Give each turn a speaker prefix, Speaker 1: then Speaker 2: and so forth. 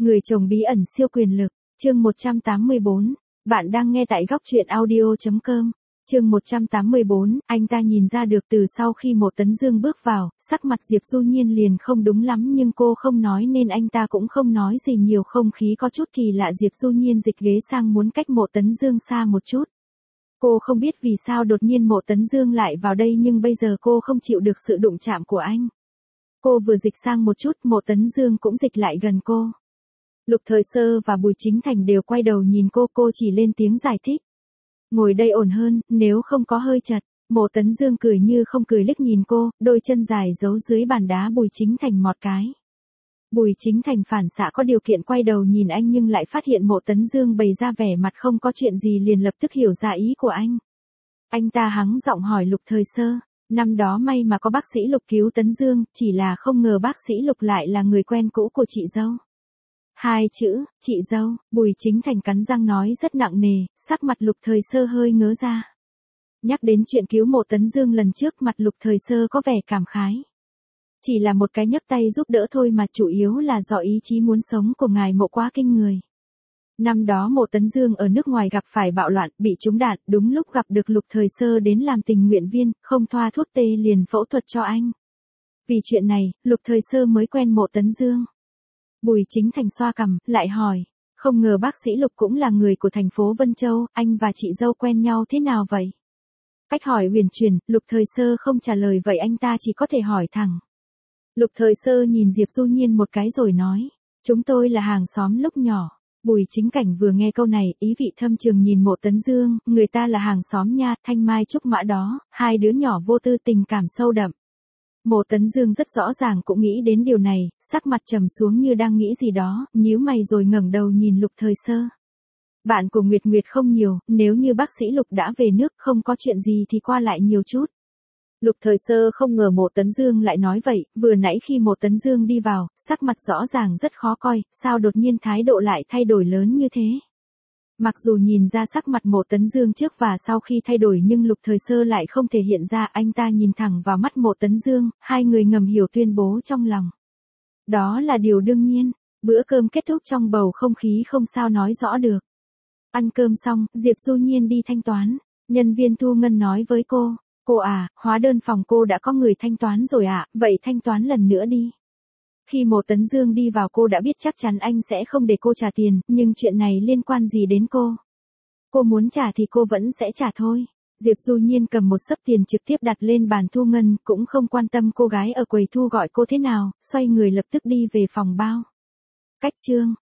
Speaker 1: Người chồng bí ẩn siêu quyền lực, chương 184, bạn đang nghe tại góc truyện audio.com. Chương 184, anh ta nhìn ra được từ sau khi Mộ Tấn Dương bước vào, sắc mặt Diệp Du Nhiên liền không đúng lắm nhưng cô không nói nên anh ta cũng không nói gì nhiều, không khí có chút kỳ lạ. Diệp Du Nhiên dịch ghế sang muốn cách Mộ Tấn Dương xa một chút. Cô không biết vì sao đột nhiên Mộ Tấn Dương lại vào đây nhưng bây giờ cô không chịu được sự đụng chạm của anh. Cô vừa dịch sang một chút, Mộ Tấn Dương cũng dịch lại gần cô. Lục Thời Sơ và Bùi Chính Thành đều quay đầu nhìn cô chỉ lên tiếng giải thích. Ngồi đây ổn hơn, nếu không có hơi chật. Mộ Tấn Dương cười như không cười liếc nhìn cô, đôi chân dài giấu dưới bàn đá. Bùi Chính Thành mọt cái. Bùi Chính Thành phản xạ có điều kiện quay đầu nhìn anh nhưng lại phát hiện Mộ Tấn Dương bày ra vẻ mặt không có chuyện gì liền lập tức hiểu ra ý của anh. Anh ta hắng giọng hỏi Lục Thời Sơ, năm đó may mà có bác sĩ Lục cứu Tấn Dương, chỉ là không ngờ bác sĩ Lục lại là người quen cũ của chị dâu. Hai chữ, chị dâu, Bùi Chính Thành cắn răng nói rất nặng nề, sắc mặt Lục Thời Sơ hơi ngớ ra. Nhắc đến chuyện cứu Mộ Tấn Dương lần trước, mặt Lục Thời Sơ có vẻ cảm khái. Chỉ là một cái nhấc tay giúp đỡ thôi mà chủ yếu là do ý chí muốn sống của ngài Mộ quá kinh người. Năm đó Mộ Tấn Dương ở nước ngoài gặp phải bạo loạn, bị trúng đạn, đúng lúc gặp được Lục Thời Sơ đến làm tình nguyện viên, không thoa thuốc tê liền phẫu thuật cho anh. Vì chuyện này, Lục Thời Sơ mới quen Mộ Tấn Dương. Bùi Chính Thành xoa cằm, lại hỏi, không ngờ bác sĩ Lục cũng là người của thành phố Vân Châu, anh và chị dâu quen nhau thế nào vậy? Cách hỏi huyền chuyển, Lục Thời Sơ không trả lời vậy anh ta chỉ có thể hỏi thẳng. Lục Thời Sơ nhìn Diệp Du Nhiên một cái rồi nói, chúng tôi là hàng xóm lúc nhỏ. Bùi Chính Cảnh vừa nghe câu này, ý vị thâm trường nhìn Mộ Tấn Dương, người ta là hàng xóm nha, Thanh Mai Trúc Mã đó, hai đứa nhỏ vô tư, tình cảm sâu đậm. Mộ Tấn Dương rất rõ ràng cũng nghĩ đến điều này, sắc mặt trầm xuống như đang nghĩ gì đó, nhíu mày rồi ngẩng đầu nhìn Lục Thời Sơ. Bạn của Nguyệt Nguyệt không nhiều, nếu như bác sĩ Lục đã về nước không có chuyện gì thì qua lại nhiều chút. Lục Thời Sơ không ngờ Mộ Tấn Dương lại nói vậy, vừa nãy khi Mộ Tấn Dương đi vào, sắc mặt rõ ràng rất khó coi, sao đột nhiên thái độ lại thay đổi lớn như thế. Mặc dù nhìn ra sắc mặt Mộ Tấn Dương trước và sau khi thay đổi nhưng Lục Thời Sơ lại không thể hiện ra, anh ta nhìn thẳng vào mắt Mộ Tấn Dương, hai người ngầm hiểu tuyên bố trong lòng. Đó là điều đương nhiên, bữa cơm kết thúc trong bầu không khí không sao nói rõ được. Ăn cơm xong, Diệp Du Nhiên đi thanh toán, nhân viên thu ngân nói với cô à, hóa đơn phòng cô đã có người thanh toán rồi ạ, vậy thanh toán lần nữa đi. Khi Mộ Tấn Dương đi vào cô đã biết chắc chắn anh sẽ không để cô trả tiền, nhưng chuyện này liên quan gì đến cô? Cô muốn trả thì cô vẫn sẽ trả thôi. Diệp Du Nhiên cầm một xấp tiền trực tiếp đặt lên bàn thu ngân, cũng không quan tâm cô gái ở quầy thu gọi cô thế nào, xoay người lập tức đi về phòng bao. Cách chương